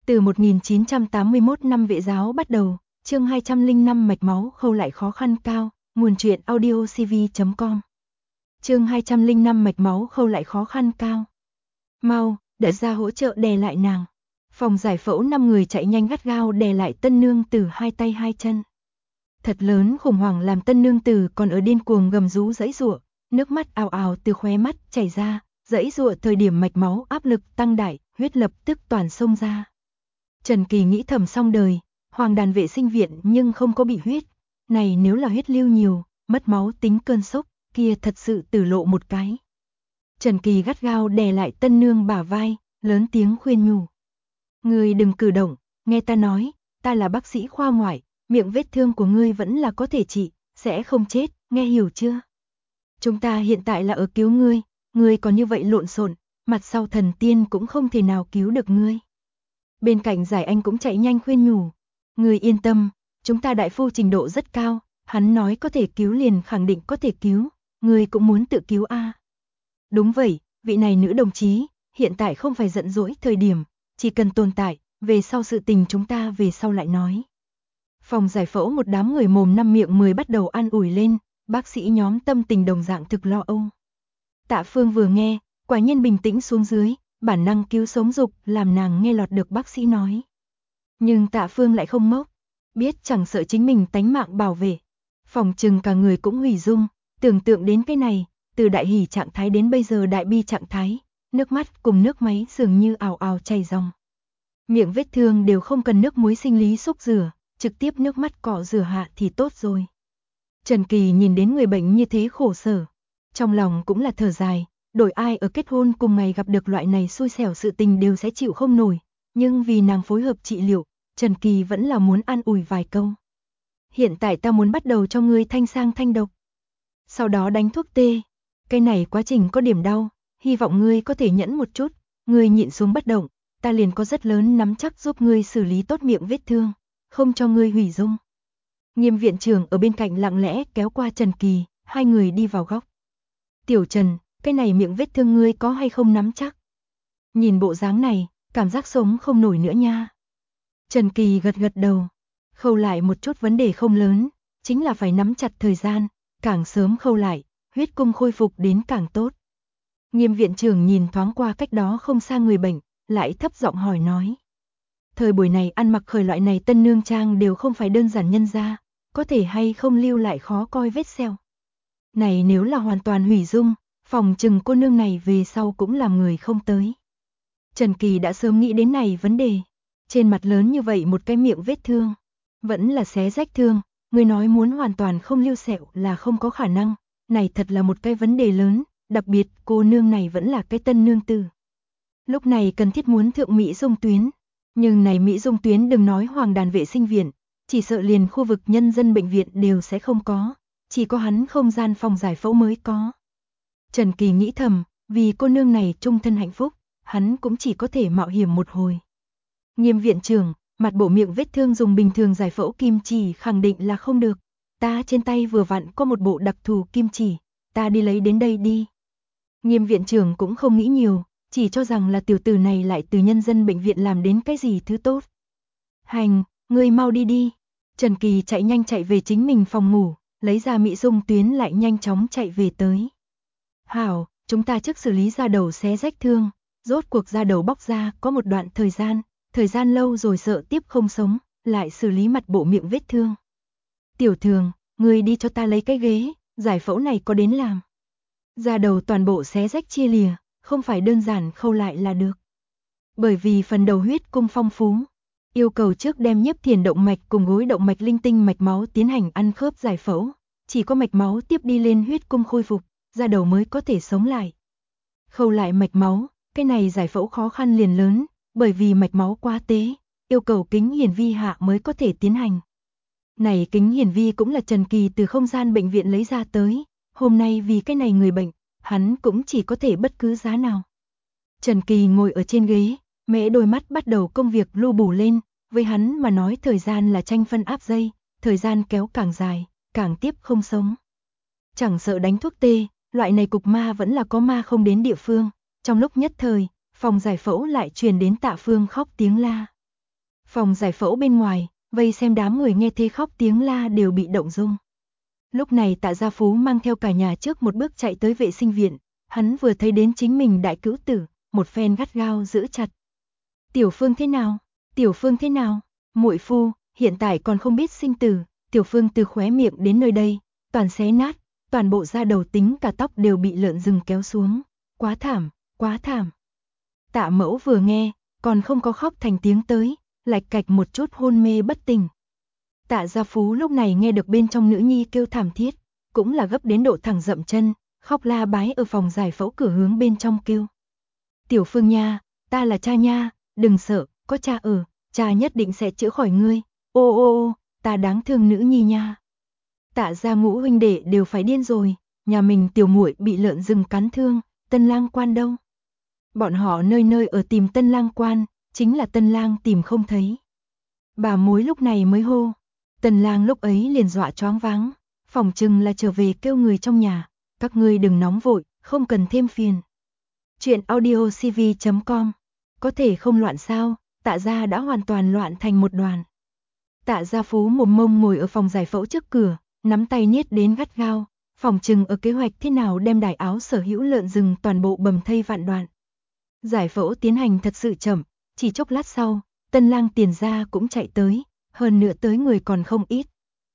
Từ 1981 năm vệ giáo bắt đầu, chương 205 mạch máu khâu lại khó khăn cao, nguồn truyện audiocv.com. Chương 205 mạch máu khâu lại khó khăn cao. Mau, đã ra hỗ trợ đè lại nàng. Phòng giải phẫu 5 người chạy nhanh gắt gao đè lại Tân Nương Tử hai tay hai chân. Thật lớn khủng hoảng làm Tân Nương Tử còn ở điên cuồng gầm rú giãy giụa, nước mắt ào ào từ khóe mắt chảy ra, giãy giụa thời điểm mạch máu áp lực tăng đại, huyết lập tức toàn xông ra. Trần Kỳ nghĩ thầm xong đời, Hoàng Đàn vệ sinh viện nhưng không có bị huyết, này nếu là huyết lưu nhiều, mất máu tính cơn sốc, kia thật sự tử lộ một cái. Trần Kỳ gắt gao đè lại Tân Nương bả vai, lớn tiếng khuyên nhủ. Ngươi đừng cử động, nghe ta nói, ta là bác sĩ khoa ngoại, miệng vết thương của ngươi vẫn là có thể trị, sẽ không chết, nghe hiểu chưa? Chúng ta hiện tại là ở cứu ngươi còn như vậy lộn xộn, mặt sau thần tiên cũng không thể nào cứu được ngươi. Bên cạnh Giải Anh cũng chạy nhanh khuyên nhủ. Ngươi yên tâm, chúng ta đại phu trình độ rất cao, hắn nói có thể cứu liền khẳng định có thể cứu, ngươi cũng muốn tự cứu a. Đúng vậy, vị này nữ đồng chí, hiện tại không phải giận dỗi thời điểm, chỉ cần tồn tại, về sau sự tình chúng ta về sau lại nói. Phòng giải phẫu một đám người mồm năm miệng 10 bắt đầu an ủi lên, bác sĩ nhóm tâm tình đồng dạng thực lo âu. Tạ Phương vừa nghe, quả nhiên bình tĩnh xuống dưới, bản năng cứu sống dục làm nàng nghe lọt được bác sĩ nói. Nhưng Tạ Phương lại không ngốc, biết chẳng sợ chính mình tánh mạng bảo vệ. Phòng trừng cả người cũng hủy dung, tưởng tượng đến cái này, từ đại hỉ trạng thái đến bây giờ đại bi trạng thái, nước mắt cùng nước máy dường như ào ào chảy ròng. Miệng vết thương đều không cần nước muối sinh lý xúc rửa, trực tiếp nước mắt cọ rửa hạ thì tốt rồi. Trần Kỳ nhìn đến người bệnh như thế khổ sở, trong lòng cũng là thở dài, đổi ai ở kết hôn cùng ngày gặp được loại này xui xẻo sự tình đều sẽ chịu không nổi, nhưng vì nàng phối hợp trị liệu, Trần Kỳ vẫn là muốn an ủi vài câu. Hiện tại ta muốn bắt đầu cho ngươi thanh sang thanh độc, sau đó đánh thuốc tê, cái này quá trình có điểm đau, hy vọng ngươi có thể nhẫn một chút, ngươi nhịn xuống bất động, ta liền có rất lớn nắm chắc giúp ngươi xử lý tốt miệng vết thương, không cho ngươi hủy dung. Nghiêm viện trưởng ở bên cạnh lặng lẽ kéo qua Trần Kỳ, hai người đi vào góc. Tiểu Trần, cái này miệng vết thương ngươi có hay không nắm chắc? Nhìn bộ dáng này, cảm giác sống không nổi nữa nha. Trần Kỳ gật gật đầu, khâu lại một chút vấn đề không lớn, chính là phải nắm chặt thời gian, càng sớm khâu lại, huyết cung khôi phục đến càng tốt. Nghiêm viện trưởng nhìn thoáng qua cách đó không xa người bệnh, lại thấp giọng hỏi nói. Thời buổi này ăn mặc khởi loại này tân nương trang đều không phải đơn giản nhân ra, có thể hay không lưu lại khó coi vết sẹo. Này nếu là hoàn toàn hủy dung, phòng chừng cô nương này về sau cũng làm người không tới. Trần Kỳ đã sớm nghĩ đến này vấn đề, trên mặt lớn như vậy một cái miệng vết thương, vẫn là xé rách thương, người nói muốn hoàn toàn không lưu sẹo là không có khả năng, này thật là một cái vấn đề lớn, đặc biệt cô nương này vẫn là cái tân nương tử. Lúc này cần thiết muốn thượng Mỹ dung tuyến, nhưng này Mỹ dung tuyến đừng nói Hoàng Đàn vệ sinh viện, chỉ sợ liền khu vực nhân dân bệnh viện đều sẽ không có, chỉ có hắn không gian phòng giải phẫu mới có. Trần Kỳ nghĩ thầm, vì cô nương này trung thân hạnh phúc, hắn cũng chỉ có thể mạo hiểm một hồi. Nghiêm viện trưởng, mặt bộ miệng vết thương dùng bình thường giải phẫu kim chỉ khẳng định là không được, ta trên tay vừa vặn có một bộ đặc thù kim chỉ, ta đi lấy đến đây đi. Nghiêm viện trưởng cũng không nghĩ nhiều, chỉ cho rằng là tiểu tử này lại từ nhân dân bệnh viện làm đến cái gì thứ tốt. Hành, ngươi mau đi đi. Trần Kỳ chạy nhanh chạy về chính mình phòng ngủ, lấy ra Mỹ dung tuyến lại nhanh chóng chạy về tới. Hảo, chúng ta trước xử lý da đầu xé rách thương, rốt cuộc da đầu bóc ra có một đoạn thời gian lâu rồi sợ tiếp không sống, lại xử lý mặt bộ miệng vết thương. Tiểu Thường, ngươi đi cho ta lấy cái ghế, giải phẫu này có đến làm. Da đầu toàn bộ xé rách chia lìa, không phải đơn giản khâu lại là được. Bởi vì phần đầu huyết cung phong phú, yêu cầu trước đem Nhiếp Thiền động mạch cùng gối động mạch linh tinh mạch máu tiến hành ăn khớp giải phẫu, chỉ có mạch máu tiếp đi lên huyết cung khôi phục, da đầu mới có thể sống lại. Khâu lại mạch máu, cái này giải phẫu khó khăn liền lớn, bởi vì mạch máu quá tế, yêu cầu kính hiển vi hạ mới có thể tiến hành. Này kính hiển vi cũng là Trần Kỳ từ không gian bệnh viện lấy ra tới, hôm nay vì cái này người bệnh, hắn cũng chỉ có thể bất cứ giá nào. Trần Kỳ ngồi ở trên ghế, mễ đôi mắt bắt đầu công việc lu bù lên, với hắn mà nói thời gian là tranh phân áp dây, thời gian kéo càng dài, càng tiếp không sống. Chẳng sợ đánh thuốc tê, loại này cục ma vẫn là có ma không đến địa phương, trong lúc nhất thời, phòng giải phẫu lại truyền đến Tạ Phương khóc tiếng la. Phòng giải phẫu bên ngoài, vây xem đám người nghe thấy khóc tiếng la đều bị động dung. Lúc này Tạ Gia Phú mang theo cả nhà trước một bước chạy tới vệ sinh viện, hắn vừa thấy đến chính mình đại cứu tử, một phen gắt gao giữ chặt. Tiểu Phương thế nào? Tiểu Phương thế nào? Muội phu, hiện tại còn không biết sinh tử. Tiểu Phương từ khóe miệng đến nơi đây, toàn xé nát, toàn bộ da đầu tính cả tóc đều bị lợn rừng kéo xuống. Quá thảm, quá thảm. Tạ Mẫu vừa nghe, còn không có khóc thành tiếng tới, lạch cạch một chút hôn mê bất tỉnh. Tạ Gia Phú lúc này nghe được bên trong nữ nhi kêu thảm thiết, cũng là gấp đến độ thẳng dậm chân, khóc la bái ở phòng giải phẫu cửa hướng bên trong kêu. Tiểu Phương nha, ta là cha nha, đừng sợ, có cha ở, cha nhất định sẽ chữa khỏi ngươi. Ô ô ô, ta đáng thương nữ nhi nha. Tạ gia ngũ huynh đệ đều phải điên rồi, nhà mình tiểu muội bị lợn rừng cắn thương, Tân Lang Quan đâu? Bọn họ nơi nơi ở tìm Tân Lang Quan, chính là Tân Lang tìm không thấy. Bà mối lúc này mới hô, Tân Lang lúc ấy liền dọa choáng váng, phỏng chừng là trở về kêu người trong nhà, các ngươi đừng nóng vội, không cần thêm phiền. Chuyện audiocv.com, có thể không loạn sao? Tạ gia đã hoàn toàn loạn thành một đoàn. Tạ Gia Phú mồm mông ngồi ở phòng giải phẫu trước cửa, nắm tay niết đến gắt gao, phỏng chừng ở kế hoạch thế nào đem đài áo sở hữu lợn rừng toàn bộ bầm thây vạn đoạn. Giải phẫu tiến hành thật sự chậm, chỉ chốc lát sau, Tân Lang tiền gia cũng chạy tới, hơn nữa tới người còn không ít.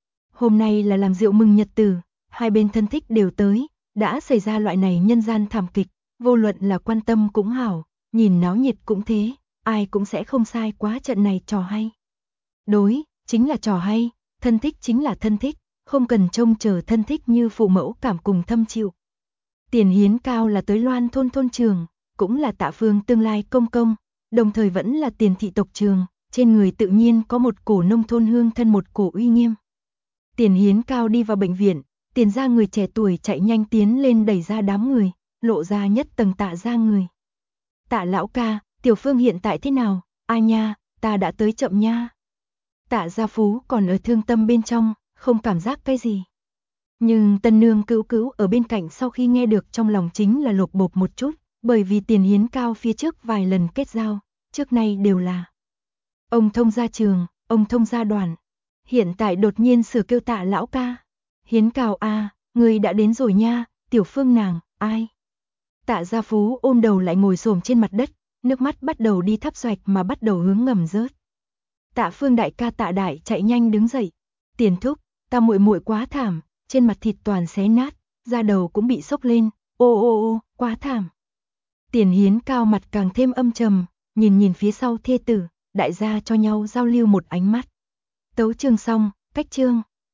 Hôm nay là làm rượu mừng nhật tử, hai bên thân thích đều tới, đã xảy ra loại này nhân gian thảm kịch, vô luận là quan tâm cũng hảo, nhìn náo nhiệt cũng thế, ai cũng sẽ không sai quá trận này trò hay. Đối, chính là trò hay, thân thích chính là thân thích, không cần trông chờ thân thích như phụ mẫu cảm cùng thâm chịu. Tiền hiến cao là tới Loan thôn thôn trường, cũng là Tạ Phương tương lai công công, đồng thời vẫn là Tiền thị tộc trường, trên người tự nhiên có một cổ nông thôn hương thân một cổ uy nghiêm. Tiền hiến cao đi vào bệnh viện, Tiền gia người trẻ tuổi chạy nhanh tiến lên đẩy ra đám người, lộ ra nhất tầng Tạ gia người. Tạ lão ca, Tiểu Phương hiện tại thế nào? Ai nha, ta đã tới chậm nha. Tạ Gia Phú còn ở thương tâm bên trong, không cảm giác cái gì. Nhưng Tân Nương Cữu Cữu ở bên cạnh sau khi nghe được trong lòng chính là lột bột một chút, bởi vì Tiền hiến cao phía trước vài lần kết giao, trước nay đều là ông thông gia trường, ông thông gia đoàn. Hiện tại đột nhiên sửa kêu Tạ lão ca. Hiến cao a, người đã đến rồi nha, Tiểu Phương nàng, ai? Tạ Gia Phú ôm đầu lại ngồi xổm trên mặt đất, nước mắt bắt đầu đi thắp xoạch mà bắt đầu hướng ngầm rớt. Tạ Phương đại ca Tạ đại chạy nhanh đứng dậy. Tiền thúc, ta muội muội quá thảm, trên mặt thịt toàn xé nát, da đầu cũng bị xốc lên, ô ô ô, quá thảm. Tiền hiến cao mặt càng thêm âm trầm, nhìn phía sau thê tử, đại gia cho nhau giao lưu một ánh mắt. Tấu chương xong, cách chương.